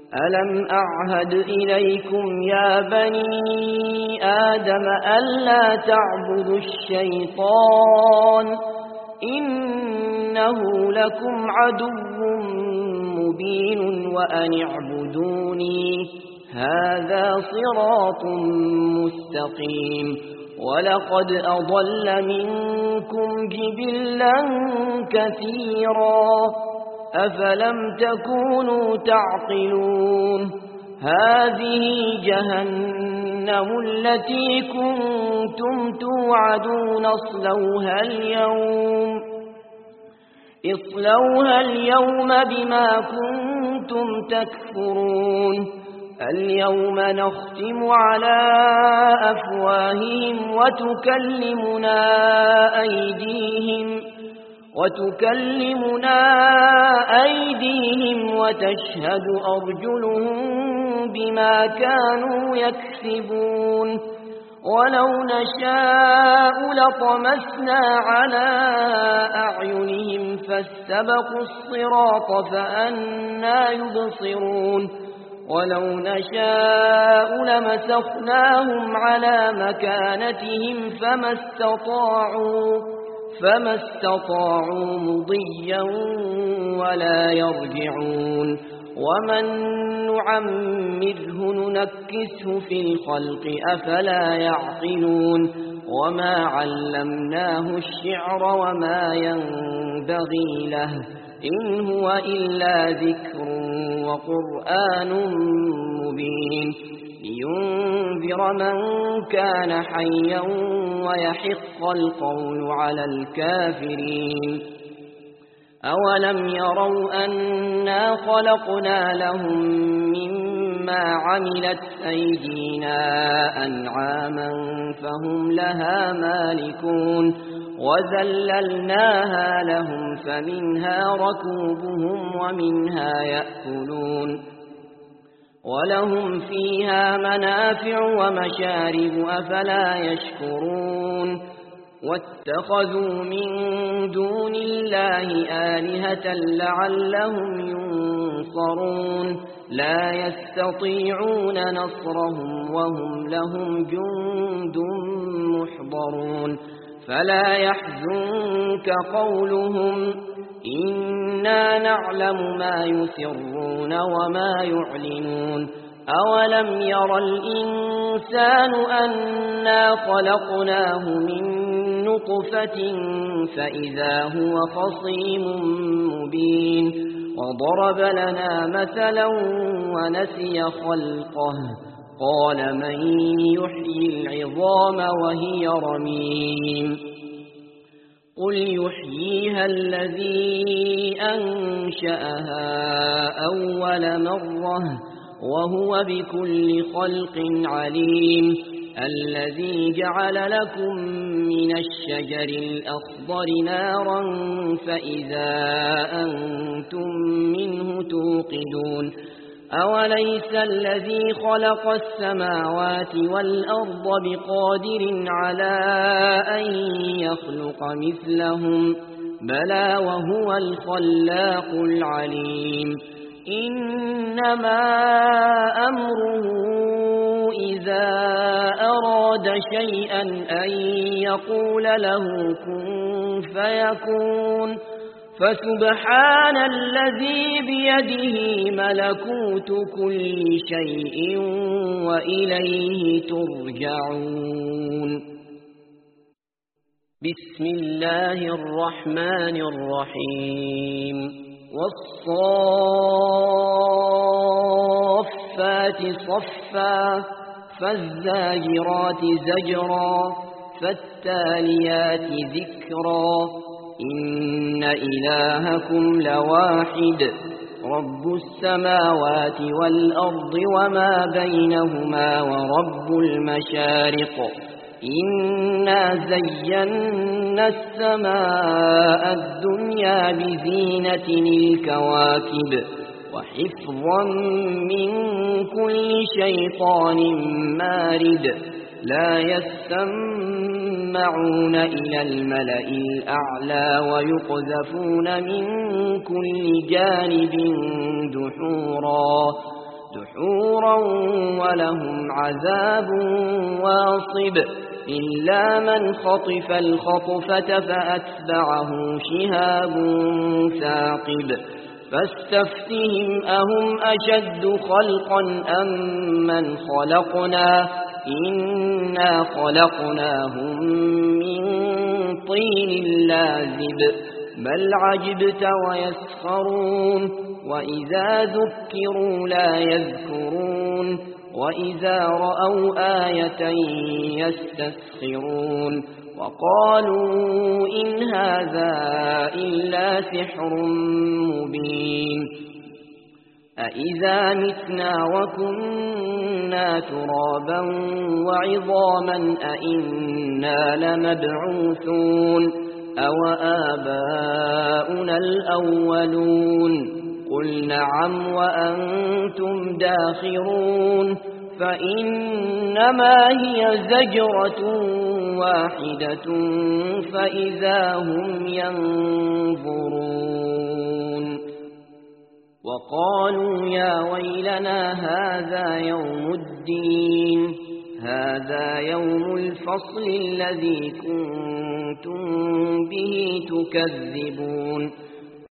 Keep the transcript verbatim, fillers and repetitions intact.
ألم أعهد إليكم يا بني آدم ألا تعبدوا الشيطان إنه لكم عدو مبين وأن اعبدوني هذا صراط مستقيم ولقد أضل منكم جبلا كثيرا أفلم تكونوا تعقلون هذه جهنم التي كنتم توعدون اصلوها اليوم اصلوها اليوم بما كنتم تكفرون اليوم نختم على أفواههم وتكلمنا أيديهم وتكلمنا أيديهم وتشهد أرجلهم بما كانوا يكسبون ولو نشاء لطمسنا على أعينهم فاستبقوا الصراط فأنى يبصرون ولو نشاء لمسخناهم على مكانتهم فما استطاعوا فما استطاعوا مضيا ولا يرجعون ومن نعمره ننكسه في الخلق أفلا يعقلون وما علمناه الشعر وما ينبغي له إن هو إلا ذكر وقرآن مبين لينذر من كان حيا ويحق القول على الكافرين أولم يروا أنا خلقنا لهم مما عملت أيدينا أنعاما فهم لها مالكون وذللناها لهم فمنها ركوبهم ومنها يأكلون ولهم فيها منافع ومشارب أفلا يشكرون واتخذوا من دون الله آلهة لعلهم ينصرون لا يستطيعون نصرهم وهم لهم جند محضرون فلا يحزنك قولهم إنا نعلم ما يسرون وما يعلنون أولم ير الإنسان أنا خلقناه من نطفة فإذا هو خصيم مبين وضرب لنا مثلا ونسي خلقه قال من يحيي العظام وهي رميم قل يحييها الذي أنشأها أول مرة وهو بكل خلق عليم الذي جعل لكم من الشجر الأخضر نارا فإذا أنتم منه توقدون أوليس الذي خلق السماوات والأرض بقادر على أن يخلق مثلهم بلى وهو الخلاق العليم إنما أمره إذا أراد شيئا أن يقول له كن فيكون فسبحان الذي بيده ملكوت كل شيء وإليه ترجعون بسم الله الرحمن الرحيم والصافات صفا فالزاجرات زجرا فالتاليات ذكرا إن إلهكم لواحد رب السماوات والأرض وما بينهما ورب المشارق إنا زينا السماء الدنيا بزينة الكواكب وحفظا من كل شيطان مارد لا يستمعون إلى الملأ الأعلى ويقذفون من كل جانب دحورا دحورا ولهم عذاب واصب إلا من خطف الخطفة فأتبعه شهاب ثاقب فاستفتهم أهم أشد خلقا أم من خلقنا إنا خلقناهم من طين لازب بل عجبت ويسخرون وإذا ذكروا لا يذكرون وإذا رأوا آية يستسخرون وقالوا إن هذا إلا سحر مبين أإذا متنا وكنا ترابا وعظاما أإنا لمبعوثون أو آباؤنا الأولون قل نعم وأنتم داخرون فإنما هي زجرة واحدة فإذا هم ينظرون وقالوا يا ويلنا هذا يوم الدين هذا يوم الفصل الذي كنتم به تكذبون